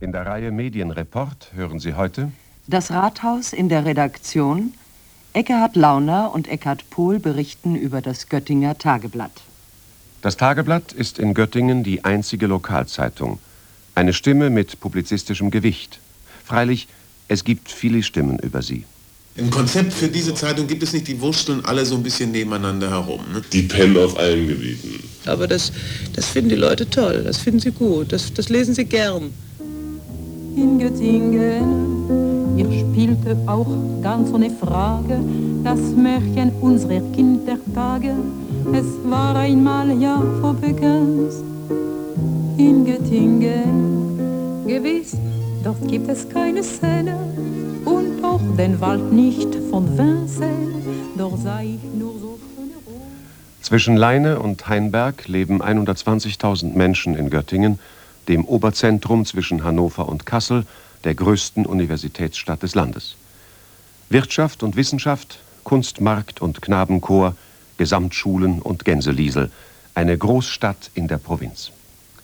In der Reihe Medienreport hören Sie heute: Das Rathaus in der Redaktion. Ekkehard Launer und Eckhard Pohl berichten über das Göttinger Tageblatt. Das Tageblatt ist in Göttingen die einzige Lokalzeitung. Eine Stimme mit publizistischem Gewicht. Freilich, es gibt viele Stimmen über sie. Im Konzept für diese Zeitung gibt es nicht, die wursteln alle so ein bisschen nebeneinander herum. Ne? Die pennen auf allen Gebieten. Aber das finden die Leute toll, das finden sie gut, das lesen sie gern. In Göttingen, ihr spielte auch ganz ohne Frage das Märchen unserer Kindertage. Es war einmal ja vorbekannt. In Göttingen, gewiss, dort gibt es keine Szene und auch den Wald nicht von Vincennes. Dort sah ich nur so schöne Rosen. Zwischen Leine und Hainberg leben 120.000 Menschen in Göttingen, dem Oberzentrum zwischen Hannover und Kassel, der größten Universitätsstadt des Landes. Wirtschaft und Wissenschaft, Kunstmarkt und Knabenchor, Gesamtschulen und Gänseliesel, eine Großstadt in der Provinz.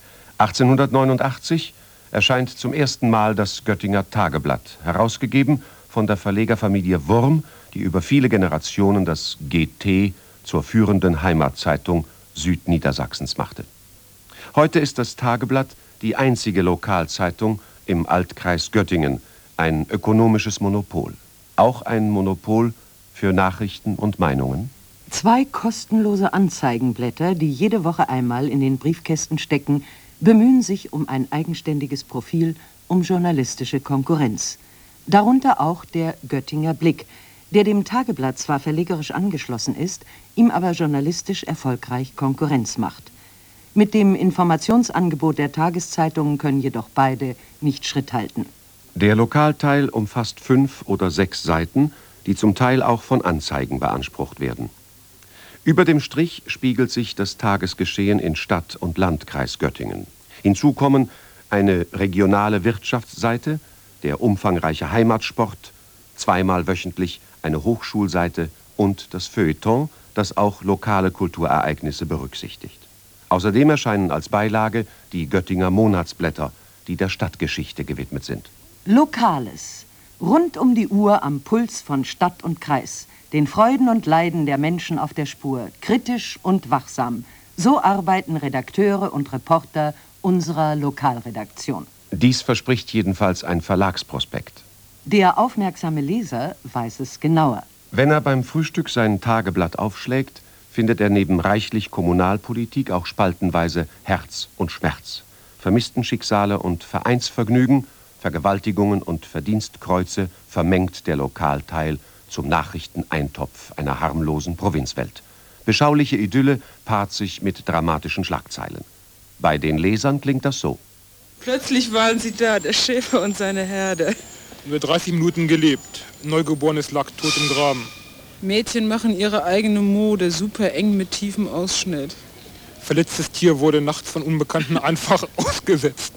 1889 erscheint zum ersten Mal das Göttinger Tageblatt, herausgegeben von der Verlegerfamilie Wurm, die über viele Generationen das GT zur führenden Heimatzeitung Südniedersachsens machte. Heute ist das Tageblatt die einzige Lokalzeitung im Altkreis Göttingen, ein ökonomisches Monopol. Auch ein Monopol für Nachrichten und Meinungen. 2 kostenlose Anzeigenblätter, die jede Woche einmal in den Briefkästen stecken, bemühen sich um ein eigenständiges Profil, um journalistische Konkurrenz. Darunter auch der Göttinger Blick, der dem Tageblatt zwar verlegerisch angeschlossen ist, ihm aber journalistisch erfolgreich Konkurrenz macht. Mit dem Informationsangebot der Tageszeitungen können jedoch beide nicht Schritt halten. Der Lokalteil umfasst 5 oder 6 Seiten, die zum Teil auch von Anzeigen beansprucht werden. Über dem Strich spiegelt sich das Tagesgeschehen in Stadt- und Landkreis Göttingen. Hinzu kommen eine regionale Wirtschaftsseite, der umfangreiche Heimatsport, zweimal wöchentlich eine Hochschulseite und das Feuilleton, das auch lokale Kulturereignisse berücksichtigt. Außerdem erscheinen als Beilage die Göttinger Monatsblätter, die der Stadtgeschichte gewidmet sind. Lokales. Rund um die Uhr am Puls von Stadt und Kreis. Den Freuden und Leiden der Menschen auf der Spur. Kritisch und wachsam. So arbeiten Redakteure und Reporter unserer Lokalredaktion. Dies verspricht jedenfalls ein Verlagsprospekt. Der aufmerksame Leser weiß es genauer. Wenn er beim Frühstück sein Tageblatt aufschlägt, findet er neben reichlich Kommunalpolitik auch spaltenweise Herz und Schmerz, Vermisstenschicksale und Vereinsvergnügen, Vergewaltigungen und Verdienstkreuze vermengt der Lokalteil zum Nachrichteneintopf einer harmlosen Provinzwelt. Beschauliche Idylle paart sich mit dramatischen Schlagzeilen. Bei den Lesern klingt das so: Plötzlich waren sie da, der Schäfer und seine Herde. Nur 30 Minuten gelebt. Neugeborenes lag tot im Graben. Mädchen machen ihre eigene Mode, super eng mit tiefem Ausschnitt. Verletztes Tier wurde nachts von Unbekannten einfach ausgesetzt.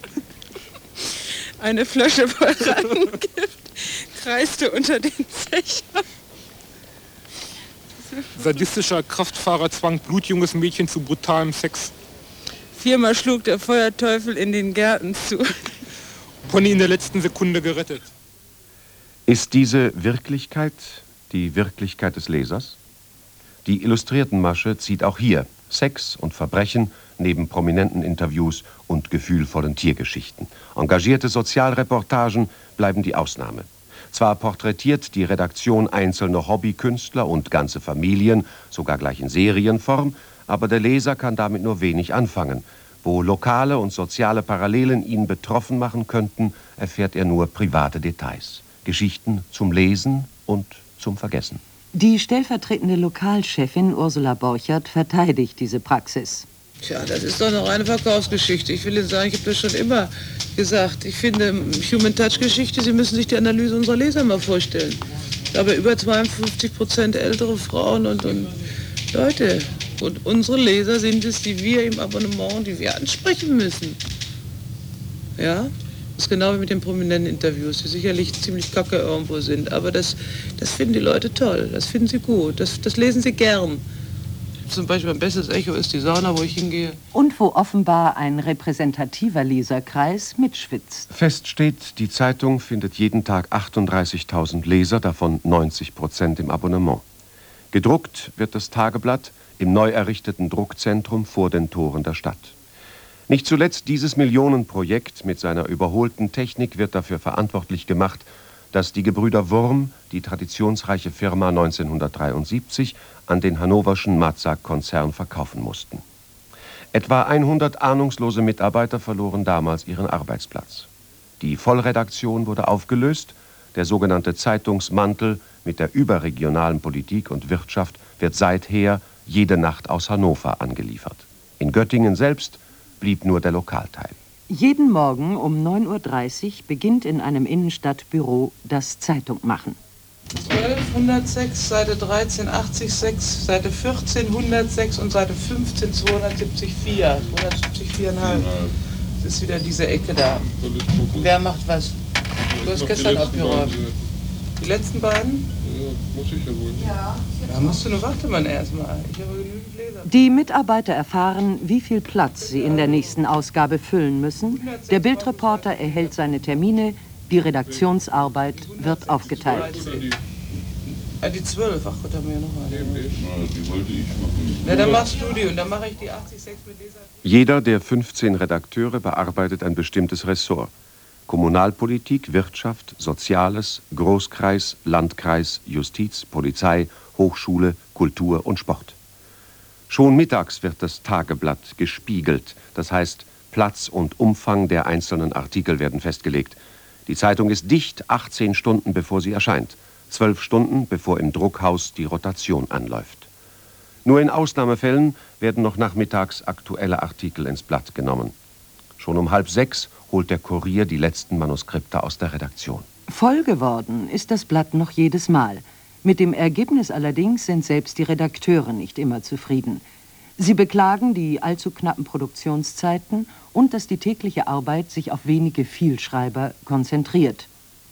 Eine Flasche voll Rattengift kreiste unter den Zechern. Sadistischer Kraftfahrer zwang blutjunges Mädchen zu brutalem Sex. 4-mal schlug der Feuerteufel in den Gärten zu. Pony in der letzten Sekunde gerettet. Ist diese Wirklichkeit die Wirklichkeit des Lesers? Die Illustriertenmasche zieht auch hier Sex und Verbrechen neben prominenten Interviews und gefühlvollen Tiergeschichten. Engagierte Sozialreportagen bleiben die Ausnahme. Zwar porträtiert die Redaktion einzelne Hobbykünstler und ganze Familien, sogar gleich in Serienform, aber der Leser kann damit nur wenig anfangen. Wo lokale und soziale Parallelen ihn betroffen machen könnten, erfährt er nur private Details. Geschichten zum Lesen und zum Vergessen. Die stellvertretende Lokalchefin Ursula Borchert verteidigt diese Praxis. Tja, das ist doch eine reine Verkaufsgeschichte. Ich will Ihnen sagen, ich habe das schon immer gesagt. Ich finde, Human Touch Geschichte, Sie müssen sich die Analyse unserer Leser mal vorstellen. Ich habe über 52% ältere Frauen und Leute. Und unsere Leser sind es, die wir im Abonnement, die wir ansprechen müssen. Ja? Das ist genau wie mit den prominenten Interviews, die sicherlich ziemlich kacke irgendwo sind. Aber das finden die Leute toll, das finden sie gut, das lesen sie gern. zum Beispiel mein bestes Echo ist die Sauna, wo ich hingehe. Und wo offenbar ein repräsentativer Leserkreis mitschwitzt. Fest steht, die Zeitung findet jeden Tag 38.000 Leser, davon 90% im Abonnement. Gedruckt wird das Tageblatt im neu errichteten Druckzentrum vor den Toren der Stadt. Nicht zuletzt dieses Millionenprojekt mit seiner überholten Technik wird dafür verantwortlich gemacht, dass die Gebrüder Wurm die traditionsreiche Firma 1973 an den hannoverschen Matzak-Konzern verkaufen mussten. Etwa 100 ahnungslose Mitarbeiter verloren damals ihren Arbeitsplatz. Die Vollredaktion wurde aufgelöst, der sogenannte Zeitungsmantel mit der überregionalen Politik und Wirtschaft wird seither jede Nacht aus Hannover angeliefert. In Göttingen selbst blieb nur der Lokalteil. Jeden Morgen um 9:30 Uhr beginnt in einem Innenstadtbüro das Zeitungmachen. 1206, Seite 13, 80,6, Seite 14, 106 und Seite 15, 274. 274,5. Das ist wieder diese Ecke da. Wer macht was? Du hast gestern abgeräumt. Die letzten beiden? Ja, muss ich ja wohl. Ja. Da musst du nur warten, Mann, erstmal. Ich habe genügend Leser. Die Mitarbeiter erfahren, wie viel Platz sie in der nächsten Ausgabe füllen müssen. Der Bildreporter erhält seine Termine, die Redaktionsarbeit wird aufgeteilt. Die 12, ach Gott, haben wir ja noch eine. Die wollte ich machen. Na, dann machst du die und dann mache ich die 80,6 mit Leser. Jeder der 15 Redakteure bearbeitet ein bestimmtes Ressort. Kommunalpolitik, Wirtschaft, Soziales, Großkreis, Landkreis, Justiz, Polizei, Hochschule, Kultur und Sport. Schon mittags wird das Tageblatt gespiegelt, das heißt, Platz und Umfang der einzelnen Artikel werden festgelegt. Die Zeitung ist dicht 18 Stunden, bevor sie erscheint, 12 Stunden, bevor im Druckhaus die Rotation anläuft. Nur in Ausnahmefällen werden noch nachmittags aktuelle Artikel ins Blatt genommen. Schon um 5:30 holt der Kurier die letzten Manuskripte aus der Redaktion. Voll geworden ist das Blatt noch jedes Mal. Mit dem Ergebnis allerdings sind selbst die Redakteure nicht immer zufrieden. Sie beklagen die allzu knappen Produktionszeiten und dass die tägliche Arbeit sich auf wenige Vielschreiber konzentriert.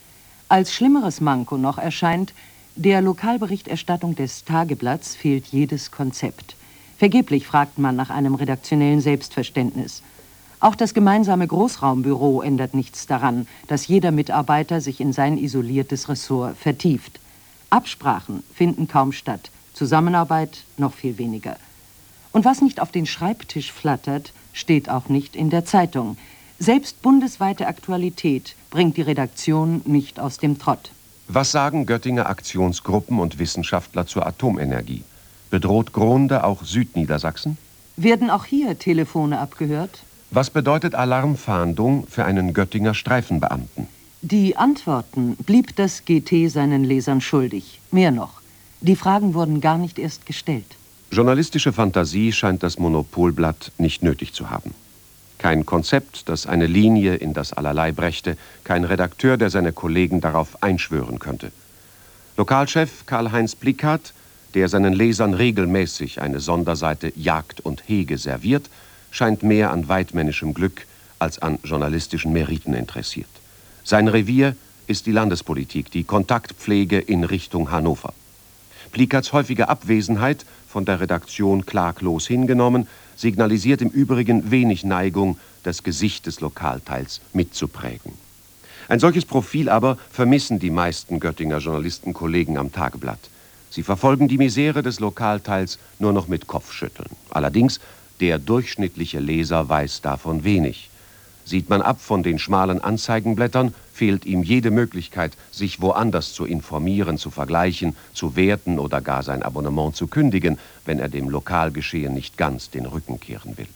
Als schlimmeres Manko noch erscheint, der Lokalberichterstattung des Tageblatts fehlt jedes Konzept. Vergeblich fragt man nach einem redaktionellen Selbstverständnis. Auch das gemeinsame Großraumbüro ändert nichts daran, dass jeder Mitarbeiter sich in sein isoliertes Ressort vertieft. Absprachen finden kaum statt, Zusammenarbeit noch viel weniger. Und was nicht auf den Schreibtisch flattert, steht auch nicht in der Zeitung. Selbst bundesweite Aktualität bringt die Redaktion nicht aus dem Trott. Was sagen Göttinger Aktionsgruppen und Wissenschaftler zur Atomenergie? Bedroht Gronde auch Südniedersachsen? Werden auch hier Telefone abgehört? Was bedeutet Alarmfahndung für einen Göttinger Streifenbeamten? Die Antworten blieb das GT seinen Lesern schuldig. Mehr noch, die Fragen wurden gar nicht erst gestellt. Journalistische Fantasie scheint das Monopolblatt nicht nötig zu haben. Kein Konzept, das eine Linie in das Allerlei brächte, kein Redakteur, der seine Kollegen darauf einschwören könnte. Lokalchef Karl-Heinz Plikat, der seinen Lesern regelmäßig eine Sonderseite Jagd und Hege serviert, scheint mehr an weidmännischem Glück als an journalistischen Meriten interessiert. Sein Revier ist die Landespolitik, die Kontaktpflege in Richtung Hannover. Plikats häufige Abwesenheit, von der Redaktion klaglos hingenommen, signalisiert im Übrigen wenig Neigung, das Gesicht des Lokalteils mitzuprägen. Ein solches Profil aber vermissen die meisten Göttinger Journalistenkollegen am Tageblatt. Sie verfolgen die Misere des Lokalteils nur noch mit Kopfschütteln. Allerdings, der durchschnittliche Leser weiß davon wenig. Sieht man ab von den schmalen Anzeigenblättern, fehlt ihm jede Möglichkeit, sich woanders zu informieren, zu vergleichen, zu werten oder gar sein Abonnement zu kündigen, wenn er dem Lokalgeschehen nicht ganz den Rücken kehren will.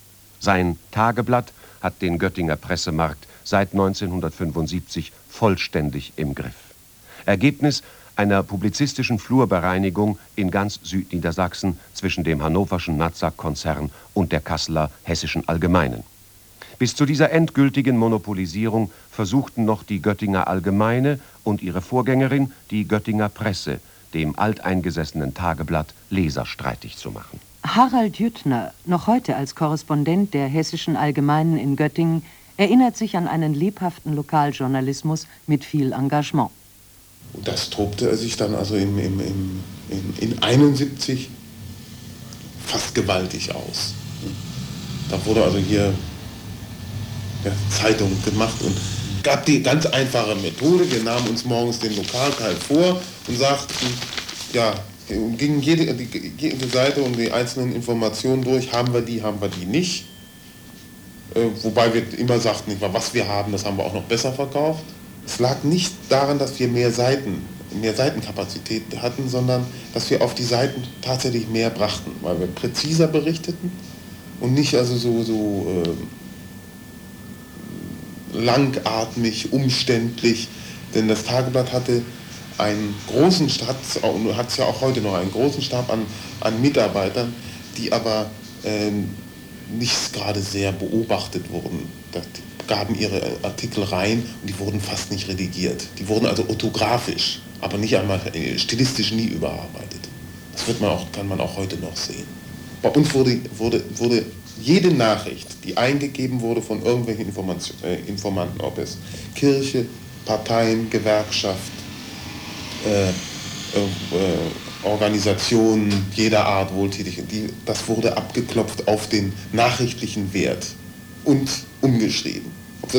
Sein Tageblatt hat den Göttinger Pressemarkt seit 1975 vollständig im Griff. Ergebnis einer publizistischen Flurbereinigung in ganz Südniedersachsen zwischen dem hannoverschen Matzak-Konzern und der Kasseler Hessischen Allgemeinen. Bis zu dieser endgültigen Monopolisierung versuchten noch die Göttinger Allgemeine und ihre Vorgängerin, die Göttinger Presse, dem alteingesessenen Tageblatt Leser streitig zu machen. Harald Jüttner, noch heute als Korrespondent der Hessischen Allgemeinen in Göttingen, erinnert sich an einen lebhaften Lokaljournalismus mit viel Engagement. Und das tobte sich dann also in 71 fast gewaltig aus. Da wurde also hier Zeitung gemacht und gab die ganz einfache Methode. Wir nahmen uns morgens den Lokalteil vor und sagten, ja, gingen jede Seite und die einzelnen Informationen durch, haben wir die nicht. Wobei wir immer sagten, was wir haben, das haben wir auch noch besser verkauft. Es lag nicht daran, dass wir mehr Seitenkapazität hatten, sondern dass wir auf die Seiten tatsächlich mehr brachten, weil wir präziser berichteten und nicht also so langatmig, umständlich, denn das Tageblatt hatte einen großen Stab, und hat es ja auch heute noch, einen großen Stab an Mitarbeitern, die aber nicht gerade sehr beobachtet wurden. Da gaben ihre Artikel rein und die wurden fast nicht redigiert. Die wurden also orthografisch, aber nicht einmal stilistisch nie überarbeitet. Das kann man auch heute noch sehen. Bei uns wurde jede Nachricht, die eingegeben wurde von irgendwelchen Informanten, ob es Kirche, Parteien, Gewerkschaft, Organisationen jeder Art wohltätig, das wurde abgeklopft auf den nachrichtlichen Wert und umgeschrieben.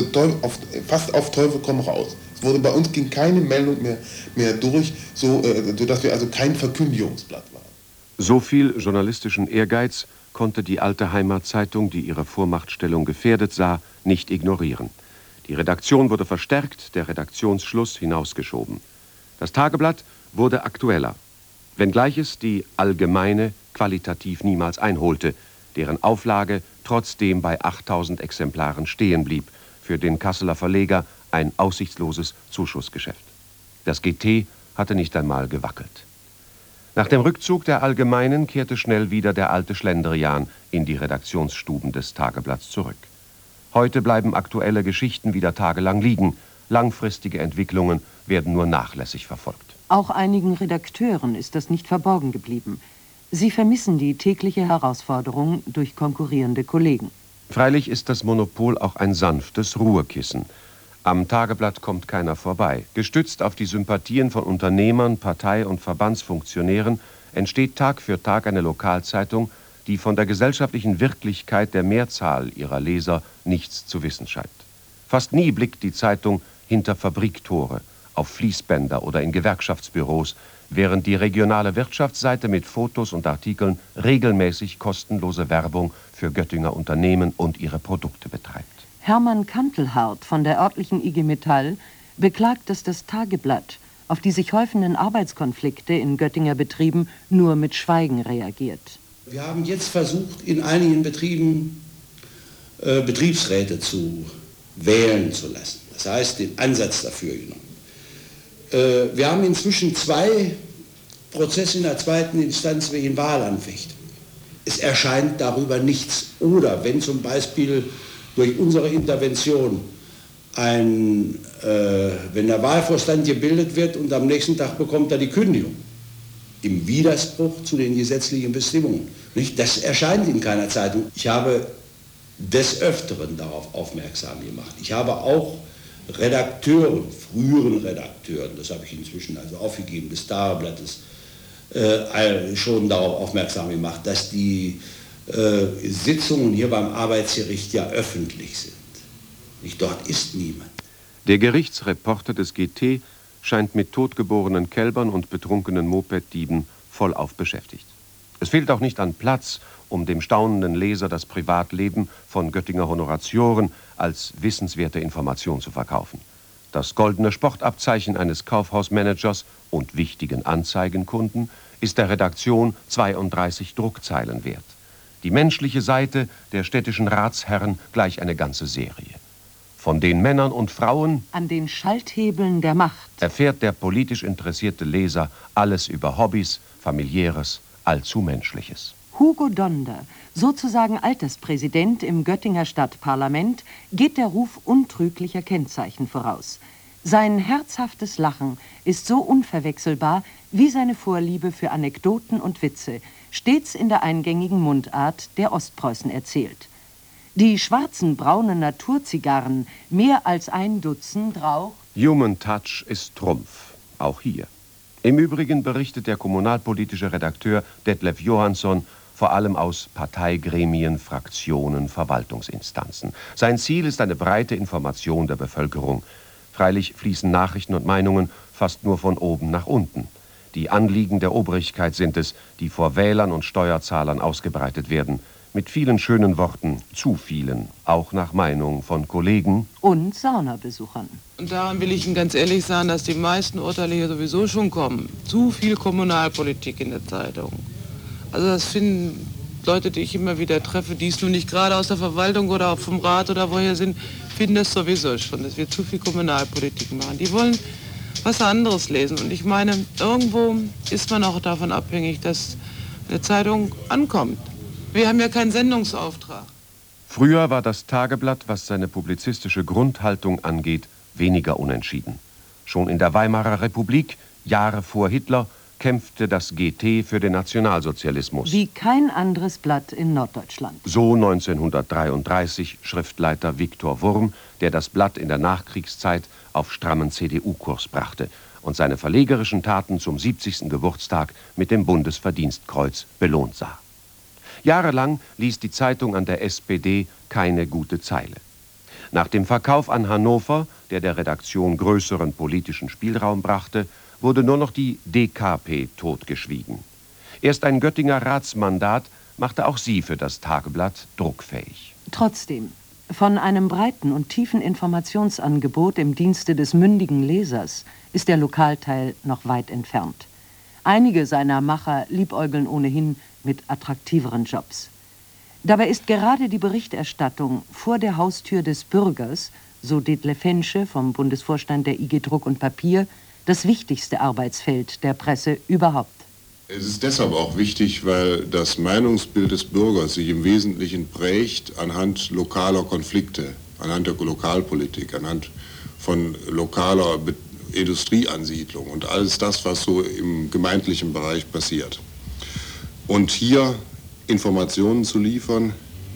Fast auf Teufel komm raus. Bei uns ging keine Meldung mehr durch, sodass wir also kein Verkündigungsblatt waren. So viel journalistischen Ehrgeiz konnte die alte Heimatzeitung, die ihre Vormachtstellung gefährdet sah, nicht ignorieren. Die Redaktion wurde verstärkt, der Redaktionsschluss hinausgeschoben. Das Tageblatt wurde aktueller, wenngleich es die Allgemeine qualitativ niemals einholte, deren Auflage trotzdem bei 8000 Exemplaren stehen blieb, für den Kasseler Verleger ein aussichtsloses Zuschussgeschäft. Das GT hatte nicht einmal gewackelt. Nach dem Rückzug der Allgemeinen kehrte schnell wieder der alte Schlendrian in die Redaktionsstuben des Tageblatts zurück. Heute bleiben aktuelle Geschichten wieder tagelang liegen. Langfristige Entwicklungen werden nur nachlässig verfolgt. Auch einigen Redakteuren ist das nicht verborgen geblieben. Sie vermissen die tägliche Herausforderung durch konkurrierende Kollegen. Freilich ist das Monopol auch ein sanftes Ruhekissen. Am Tageblatt kommt keiner vorbei. Gestützt auf die Sympathien von Unternehmern, Partei- und Verbandsfunktionären entsteht Tag für Tag eine Lokalzeitung, die von der gesellschaftlichen Wirklichkeit der Mehrzahl ihrer Leser nichts zu wissen scheint. Fast nie blickt die Zeitung hinter Fabriktore, auf Fließbänder oder in Gewerkschaftsbüros, während die regionale Wirtschaftsseite mit Fotos und Artikeln regelmäßig kostenlose Werbung für Göttinger Unternehmen und ihre Produkte betreibt. Hermann Kantelhardt von der örtlichen IG Metall beklagt, dass das Tageblatt auf die sich häufenden Arbeitskonflikte in Göttinger Betrieben nur mit Schweigen reagiert. Wir haben jetzt versucht, in einigen Betrieben Betriebsräte zu wählen zu lassen. Das heißt, den Ansatz dafür genommen. Wir haben inzwischen 2 Prozesse in der zweiten Instanz wegen Wahlanfechtung. Es erscheint darüber nichts. Oder wenn zum Beispiel durch unsere Intervention wenn der Wahlvorstand gebildet wird und am nächsten Tag bekommt er die Kündigung, im Widerspruch zu den gesetzlichen Bestimmungen. Nicht? Das erscheint in keiner Zeitung. Ich habe des Öfteren darauf aufmerksam gemacht. Ich habe auch Redakteuren, früheren Redakteuren, das habe ich inzwischen also aufgegeben, des Tageblattes, schon darauf aufmerksam gemacht, dass die Sitzungen hier beim Arbeitsgericht ja öffentlich sind. Nicht, dort ist niemand. Der Gerichtsreporter des GT scheint mit totgeborenen Kälbern und betrunkenen Mopeddieben vollauf beschäftigt. Es fehlt auch nicht an Platz, um dem staunenden Leser das Privatleben von Göttinger Honoratioren als wissenswerte Information zu verkaufen. Das goldene Sportabzeichen eines Kaufhausmanagers und wichtigen Anzeigenkunden ist der Redaktion 32 Druckzeilen wert. Die menschliche Seite der städtischen Ratsherren gleich eine ganze Serie. Von den Männern und Frauen an den Schalthebeln der Macht erfährt der politisch interessierte Leser alles über Hobbys, Familiäres, allzu Menschliches. Hugo Donder, sozusagen Alterspräsident im Göttinger Stadtparlament, geht der Ruf untrüglicher Kennzeichen voraus. Sein herzhaftes Lachen ist so unverwechselbar wie seine Vorliebe für Anekdoten und Witze, stets in der eingängigen Mundart der Ostpreußen erzählt. Die schwarzen, braunen Naturzigarren, mehr als 1 Dutzend raucht. Human Touch ist Trumpf, auch hier. Im Übrigen berichtet der kommunalpolitische Redakteur Detlef Johansson vor allem aus Parteigremien, Fraktionen, Verwaltungsinstanzen. Sein Ziel ist eine breite Information der Bevölkerung. Freilich fließen Nachrichten und Meinungen fast nur von oben nach unten. Die Anliegen der Obrigkeit sind es, die vor Wählern und Steuerzahlern ausgebreitet werden. Mit vielen schönen Worten, zu vielen, auch nach Meinung von Kollegen und Saunabesuchern. Und daran will ich Ihnen ganz ehrlich sagen, dass die meisten Urteile hier sowieso schon kommen. Zu viel Kommunalpolitik in der Zeitung. Also das finden Leute, die ich immer wieder treffe, die es nun nicht gerade aus der Verwaltung oder auch vom Rat oder woher sind, finden das sowieso schon, dass wir zu viel Kommunalpolitik machen. Die wollen was anderes lesen. Und ich meine, irgendwo ist man auch davon abhängig, dass eine Zeitung ankommt. Wir haben ja keinen Sendungsauftrag. Früher war das Tageblatt, was seine publizistische Grundhaltung angeht, weniger unentschieden. Schon in der Weimarer Republik, Jahre vor Hitler, kämpfte das GT für den Nationalsozialismus. Wie kein anderes Blatt in Norddeutschland. So 1933 Schriftleiter Viktor Wurm, der das Blatt in der Nachkriegszeit auf strammen CDU-Kurs brachte und seine verlegerischen Taten zum 70. Geburtstag mit dem Bundesverdienstkreuz belohnt sah. Jahrelang ließ die Zeitung an der SPD keine gute Zeile. Nach dem Verkauf an Hannover, der Redaktion größeren politischen Spielraum brachte, wurde nur noch die DKP totgeschwiegen. Erst ein Göttinger Ratsmandat machte auch sie für das Tageblatt druckfähig. Trotzdem, von einem breiten und tiefen Informationsangebot im Dienste des mündigen Lesers ist der Lokalteil noch weit entfernt. Einige seiner Macher liebäugeln ohnehin mit attraktiveren Jobs. Dabei ist gerade die Berichterstattung vor der Haustür des Bürgers, so Detlef Hensche vom Bundesvorstand der IG Druck und Papier, das wichtigste Arbeitsfeld der Presse überhaupt. Es ist deshalb auch wichtig, weil das Meinungsbild des Bürgers sich im Wesentlichen prägt anhand lokaler Konflikte, anhand der Lokalpolitik, anhand von lokaler Industrieansiedlung und alles das, was so im gemeindlichen Bereich passiert. Und hier Informationen zu liefern,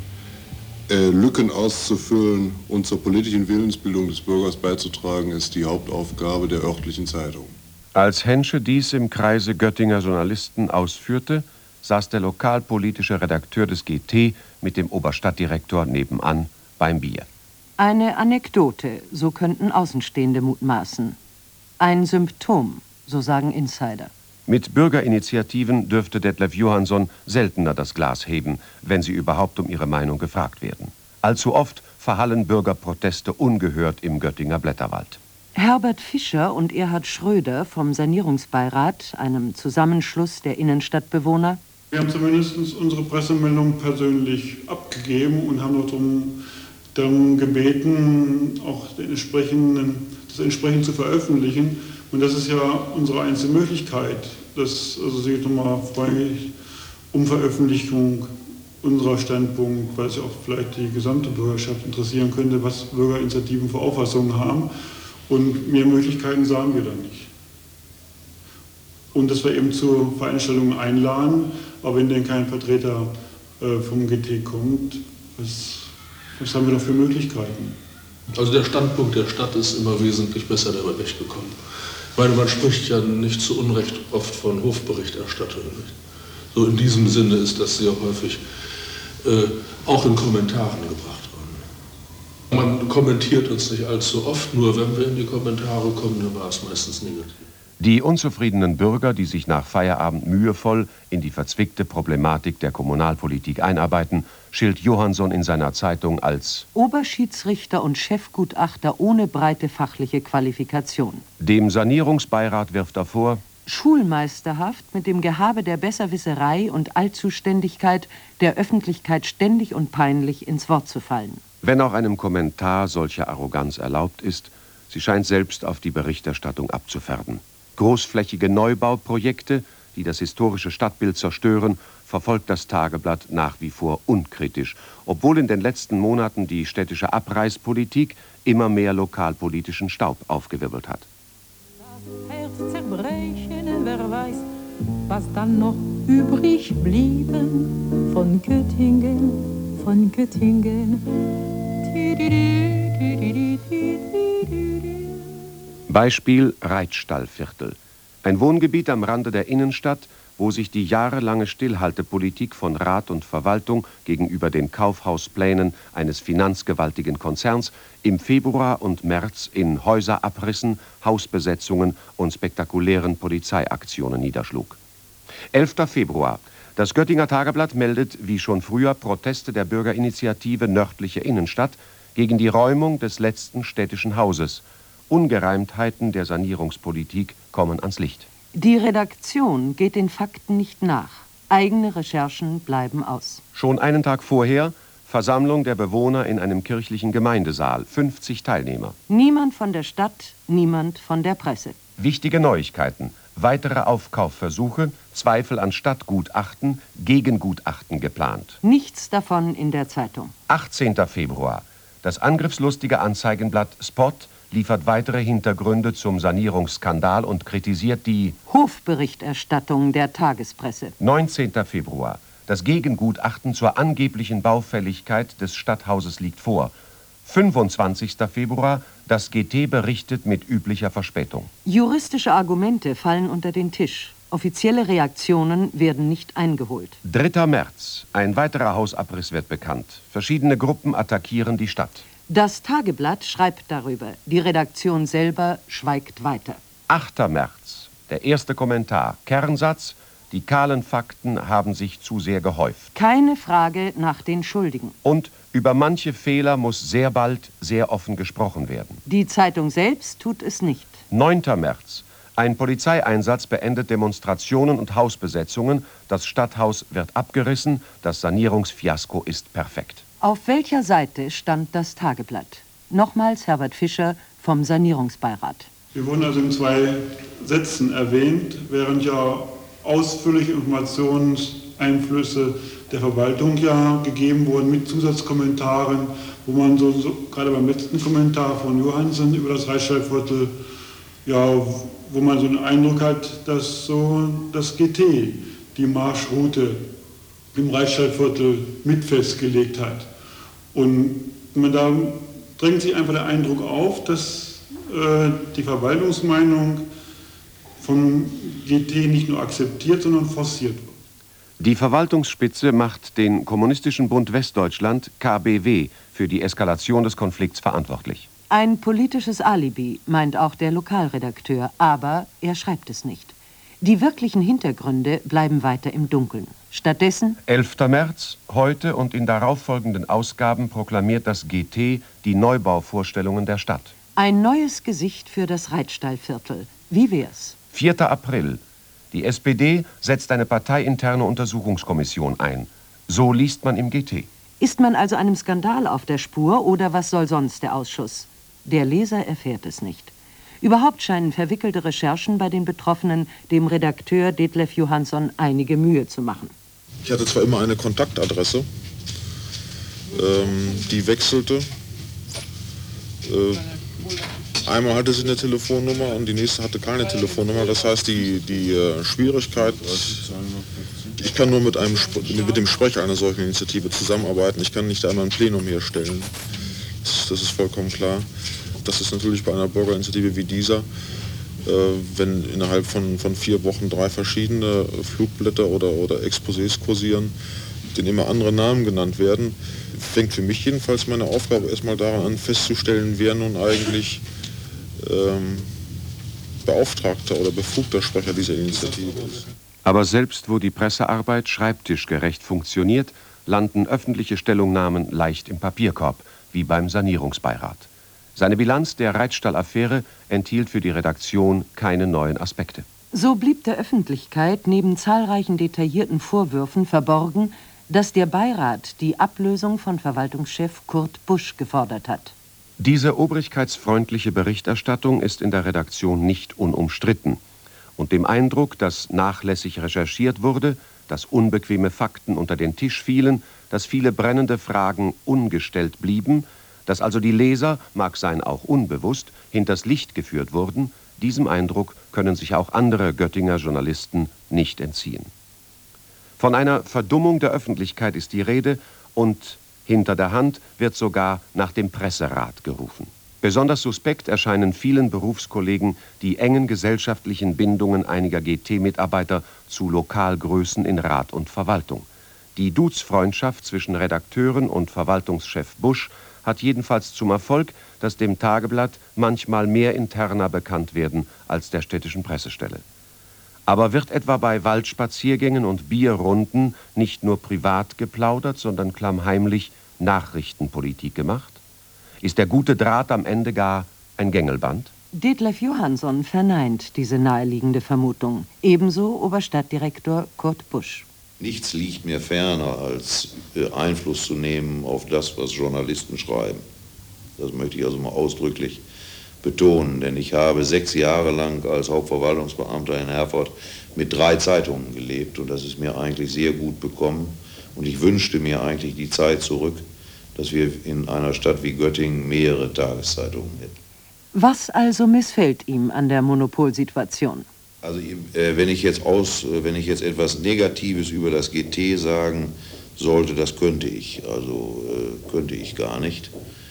Lücken auszufüllen und zur politischen Willensbildung des Bürgers beizutragen, ist die Hauptaufgabe der örtlichen Zeitung. Als Hensche dies im Kreise Göttinger Journalisten ausführte, saß der lokalpolitische Redakteur des GT mit dem Oberstadtdirektor nebenan beim Bier. Eine Anekdote, so könnten Außenstehende mutmaßen. Ein Symptom, so sagen Insider. Mit Bürgerinitiativen dürfte Detlef Johansson seltener das Glas heben, wenn sie überhaupt um ihre Meinung gefragt werden. Allzu oft verhallen Bürgerproteste ungehört im Göttinger Blätterwald. Herbert Fischer und Erhard Schröder vom Sanierungsbeirat, einem Zusammenschluss der Innenstadtbewohner. Wir haben zumindest unsere Pressemeldung persönlich abgegeben und haben darum gebeten, auch das entsprechend zu veröffentlichen. Und das ist ja unsere einzige Möglichkeit, also Sie nochmal freundlich um Veröffentlichung unserer Standpunkt, weil es ja auch vielleicht die gesamte Bürgerschaft interessieren könnte, was Bürgerinitiativen für Auffassungen haben. Und mehr Möglichkeiten sahen wir da nicht. Und dass wir eben zu Veranstaltungen einladen, aber wenn denn kein Vertreter vom GT kommt, was haben wir da für Möglichkeiten? Also der Standpunkt der Stadt ist immer wesentlich besser dabei weggekommen. Ich meine, man spricht ja nicht zu Unrecht oft von Hofberichterstattern. So in diesem Sinne ist das sehr häufig auch in Kommentaren gebracht worden. Man kommentiert uns nicht allzu oft, nur wenn wir in die Kommentare kommen, dann war es meistens negativ. Die unzufriedenen Bürger, die sich nach Feierabend mühevoll in die verzwickte Problematik der Kommunalpolitik einarbeiten, schilt Johansson in seiner Zeitung als Oberschiedsrichter und Chefgutachter ohne breite fachliche Qualifikation. Dem Sanierungsbeirat wirft er vor, schulmeisterhaft mit dem Gehabe der Besserwisserei und Allzuständigkeit der Öffentlichkeit ständig und peinlich ins Wort zu fallen. Wenn auch einem Kommentar solche Arroganz erlaubt ist, sie scheint selbst auf die Berichterstattung abzufärben. Großflächige Neubauprojekte, die das historische Stadtbild zerstören, verfolgt das Tageblatt nach wie vor unkritisch, obwohl in den letzten Monaten die städtische Abreißpolitik immer mehr lokalpolitischen Staub aufgewirbelt hat. Das Herz zerbrechen, wer weiß, was dann noch übrig blieben von Göttingen, von Göttingen. Beispiel Reitstallviertel. Ein Wohngebiet am Rande der Innenstadt, wo sich die jahrelange Stillhaltepolitik von Rat und Verwaltung gegenüber den Kaufhausplänen eines finanzgewaltigen Konzerns im Februar und März in Häuserabrissen, Hausbesetzungen und spektakulären Polizeiaktionen niederschlug. 11. Februar. Das Göttinger Tageblatt meldet, wie schon früher, Proteste der Bürgerinitiative Nördliche Innenstadt gegen die Räumung des letzten städtischen Hauses. Ungereimtheiten der Sanierungspolitik kommen ans Licht. Die Redaktion geht den Fakten nicht nach. Eigene Recherchen bleiben aus. Schon einen Tag vorher Versammlung der Bewohner in einem kirchlichen Gemeindesaal, 50 Teilnehmer. Niemand von der Stadt, niemand von der Presse. Wichtige Neuigkeiten, weitere Aufkaufversuche, Zweifel an Stadtgutachten, Gegengutachten geplant. Nichts davon in der Zeitung. 18. Februar. Das angriffslustige Anzeigenblatt Spot liefert weitere Hintergründe zum Sanierungsskandal und kritisiert die Hofberichterstattung der Tagespresse. 19. Februar. Das Gegengutachten zur angeblichen Baufälligkeit des Stadthauses liegt vor. 25. Februar. Das GT berichtet mit üblicher Verspätung. Juristische Argumente fallen unter den Tisch. Offizielle Reaktionen werden nicht eingeholt. 3. März. Ein weiterer Hausabriss wird bekannt. Verschiedene Gruppen attackieren die Stadt. Das Tageblatt schreibt darüber. Die Redaktion selber schweigt weiter. 8. März. Der erste Kommentar. Kernsatz: Die kahlen Fakten haben sich zu sehr gehäuft. Keine Frage nach den Schuldigen. Und über manche Fehler muss sehr bald sehr offen gesprochen werden. Die Zeitung selbst tut es nicht. 9. März. Ein Polizeieinsatz beendet Demonstrationen und Hausbesetzungen. Das Stadthaus wird abgerissen. Das Sanierungsfiasko ist perfekt. Auf welcher Seite stand das Tageblatt? Nochmals Herbert Fischer vom Sanierungsbeirat. Wir wurden also in 2 Sätzen erwähnt, während ja ausführliche Informationseinflüsse der Verwaltung ja gegeben wurden mit Zusatzkommentaren, wo man so gerade beim letzten Kommentar von Johansen über das Reichsstallviertel, ja, wo man so einen Eindruck hat, dass so das GT die Marschroute im Reichsstallviertel mit festgelegt hat. Und da drängt sich einfach der Eindruck auf, dass die Verwaltungsmeinung vom GT nicht nur akzeptiert, sondern forciert wird. Die Verwaltungsspitze macht den Kommunistischen Bund Westdeutschland, KBW, für die Eskalation des Konflikts verantwortlich. Ein politisches Alibi, meint auch der Lokalredakteur, aber er schreibt es nicht. Die wirklichen Hintergründe bleiben weiter im Dunkeln. Stattdessen 11. März, heute und in darauffolgenden Ausgaben proklamiert das GT die Neubauvorstellungen der Stadt. Ein neues Gesicht für das Reitstallviertel. Wie wär's? 4. April. Die SPD setzt eine parteiinterne Untersuchungskommission ein. So liest man im GT. Ist man also einem Skandal auf der Spur oder was soll sonst der Ausschuss? Der Leser erfährt es nicht. Überhaupt scheinen verwickelte Recherchen bei den Betroffenen dem Redakteur Detlef Johansson einige Mühe zu machen. Ich hatte zwar immer eine Kontaktadresse, die wechselte. Einmal hatte sie eine Telefonnummer und die nächste hatte keine Telefonnummer. Das heißt, die Schwierigkeit, ich kann nur mit dem Sprecher einer solchen Initiative zusammenarbeiten. Ich kann nicht einmal ein Plenum herstellen. Das ist vollkommen klar. Das ist natürlich bei einer Bürgerinitiative wie dieser, wenn innerhalb von 4 Wochen 3 verschiedene Flugblätter oder Exposés kursieren, denen immer andere Namen genannt werden, fängt für mich jedenfalls meine Aufgabe erstmal daran an, festzustellen, wer nun eigentlich Beauftragter oder befugter Sprecher dieser Initiative ist. Aber selbst wo die Pressearbeit schreibtischgerecht funktioniert, landen öffentliche Stellungnahmen leicht im Papierkorb, wie beim Sanierungsbeirat. Seine Bilanz der Reitstall-Affäre enthielt für die Redaktion keine neuen Aspekte. So blieb der Öffentlichkeit neben zahlreichen detaillierten Vorwürfen verborgen, dass der Beirat die Ablösung von Verwaltungschef Kurt Busch gefordert hat. Diese obrigkeitsfreundliche Berichterstattung ist in der Redaktion nicht unumstritten. Und dem Eindruck, dass nachlässig recherchiert wurde, dass unbequeme Fakten unter den Tisch fielen, dass viele brennende Fragen ungestellt blieben, dass also die Leser, mag sein auch unbewusst, hinters Licht geführt wurden, diesem Eindruck können sich auch andere Göttinger Journalisten nicht entziehen. Von einer Verdummung der Öffentlichkeit ist die Rede und hinter der Hand wird sogar nach dem Presserat gerufen. Besonders suspekt erscheinen vielen Berufskollegen die engen gesellschaftlichen Bindungen einiger GT-Mitarbeiter zu Lokalgrößen in Rat und Verwaltung. Die Duzfreundschaft zwischen Redakteuren und Verwaltungschef Busch hat jedenfalls zum Erfolg, dass dem Tageblatt manchmal mehr Interna bekannt werden als der städtischen Pressestelle. Aber wird etwa bei Waldspaziergängen und Bierrunden nicht nur privat geplaudert, sondern klammheimlich Nachrichtenpolitik gemacht? Ist der gute Draht am Ende gar ein Gängelband? Detlef Johansson verneint diese naheliegende Vermutung. Ebenso Oberstadtdirektor Kurt Busch. Nichts liegt mir ferner, als Einfluss zu nehmen auf das, was Journalisten schreiben. Das möchte ich also mal ausdrücklich betonen, denn ich habe 6 Jahre lang als Hauptverwaltungsbeamter in Herford mit 3 Zeitungen gelebt und das ist mir eigentlich sehr gut bekommen. Und ich wünschte mir eigentlich die Zeit zurück, dass wir in einer Stadt wie Göttingen mehrere Tageszeitungen hätten. Was also missfällt ihm an der Monopolsituation? Also wenn ich jetzt etwas Negatives über das GT sagen sollte, das könnte ich. Also könnte ich gar nicht.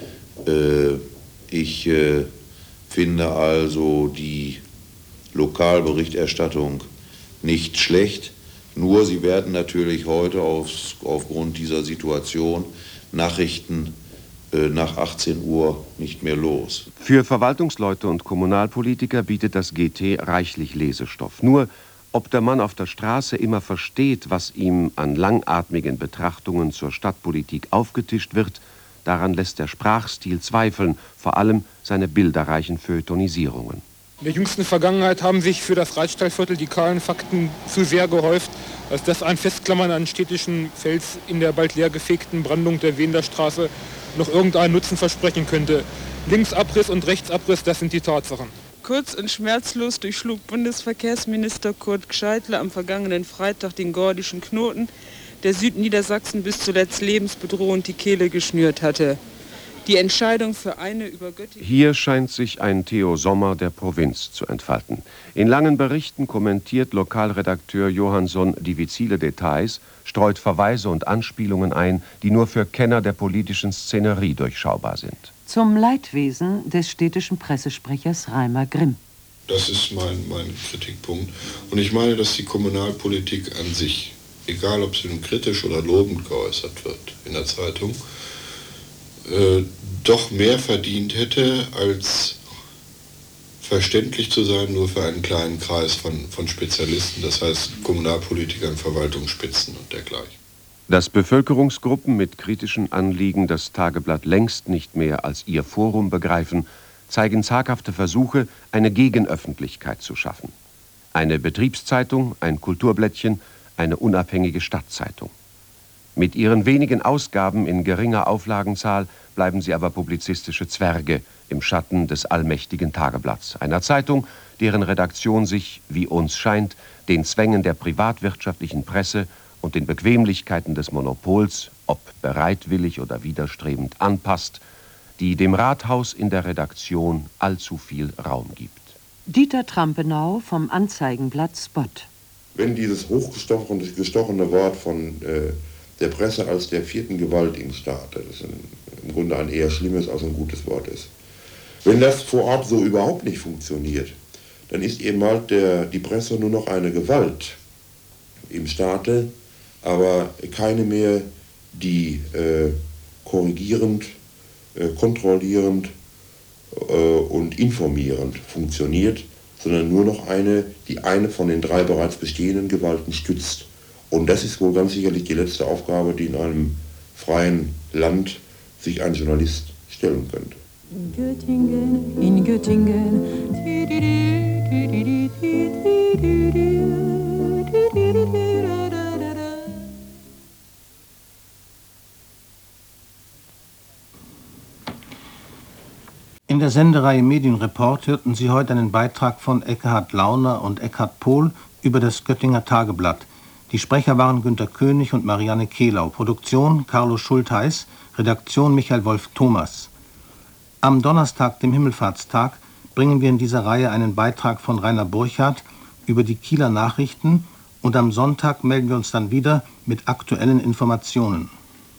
Ich finde also die Lokalberichterstattung nicht schlecht. Nur sie werden natürlich heute aufgrund dieser Situation Nachrichten nach 18 Uhr nicht mehr los. Für Verwaltungsleute und Kommunalpolitiker bietet das GT reichlich Lesestoff. Nur, ob der Mann auf der Straße immer versteht, was ihm an langatmigen Betrachtungen zur Stadtpolitik aufgetischt wird, daran lässt der Sprachstil zweifeln, vor allem seine bilderreichen Feuilletonisierungen. In der jüngsten Vergangenheit haben sich für das Reitstallviertel die kahlen Fakten zu sehr gehäuft, als dass ein Festklammern an städtischen Fels in der bald leergefegten Brandung der Wenderstraße noch irgendeinen Nutzen versprechen könnte. Linksabriss und Rechtsabriss, das sind die Tatsachen. Kurz und schmerzlos durchschlug Bundesverkehrsminister Kurt Gscheidle am vergangenen Freitag den gordischen Knoten, der Südniedersachsen bis zuletzt lebensbedrohend die Kehle geschnürt hatte. Die Entscheidung für eine über Göttingen... Hier scheint sich ein Theo Sommer der Provinz zu entfalten. In langen Berichten kommentiert Lokalredakteur Johansson diffizile Details, streut Verweise und Anspielungen ein, die nur für Kenner der politischen Szenerie durchschaubar sind. Zum Leidwesen des städtischen Pressesprechers Reimer Grimm. Das ist mein Kritikpunkt. Und ich meine, dass die Kommunalpolitik an sich, egal ob sie nun kritisch oder lobend geäußert wird in der Zeitung, doch mehr verdient hätte, als verständlich zu sein, nur für einen kleinen Kreis von Spezialisten, das heißt Kommunalpolitikern, Verwaltungsspitzen und dergleichen. Dass Bevölkerungsgruppen mit kritischen Anliegen das Tageblatt längst nicht mehr als ihr Forum begreifen, zeigen zaghafte Versuche, eine Gegenöffentlichkeit zu schaffen. Eine Betriebszeitung, ein Kulturblättchen, eine unabhängige Stadtzeitung. Mit ihren wenigen Ausgaben in geringer Auflagenzahl bleiben sie aber publizistische Zwerge im Schatten des allmächtigen Tageblatts, einer Zeitung, deren Redaktion sich, wie uns scheint, den Zwängen der privatwirtschaftlichen Presse und den Bequemlichkeiten des Monopols, ob bereitwillig oder widerstrebend, anpasst, die dem Rathaus in der Redaktion allzu viel Raum gibt. Dieter Trampenau vom Anzeigenblatt Spot. Wenn dieses hochgestochene Wort von der Presse als der 4. Gewalt im Staat, das im Grunde ein eher schlimmes als ein gutes Wort ist. Wenn das vor Ort so überhaupt nicht funktioniert, dann ist eben halt die Presse nur noch eine Gewalt im Staate, aber keine mehr, die korrigierend, kontrollierend und informierend funktioniert, sondern nur noch eine, die eine von den 3 bereits bestehenden Gewalten stützt. Und das ist wohl ganz sicherlich die letzte Aufgabe, die in einem freien Land sich ein Journalist stellen könnte. Göttingen, in Göttingen. In der Sendereihe Medienreport hörten Sie heute einen Beitrag von Eckhard Launer und Eckhard Pohl über das Göttinger Tageblatt. Die Sprecher waren Günter König und Marianne Kehlau. Produktion Carlo Schultheiß, Redaktion Michael Wolf-Thomas. Am Donnerstag, dem Himmelfahrtstag, bringen wir in dieser Reihe einen Beitrag von Rainer Burchardt über die Kieler Nachrichten und am Sonntag melden wir uns dann wieder mit aktuellen Informationen.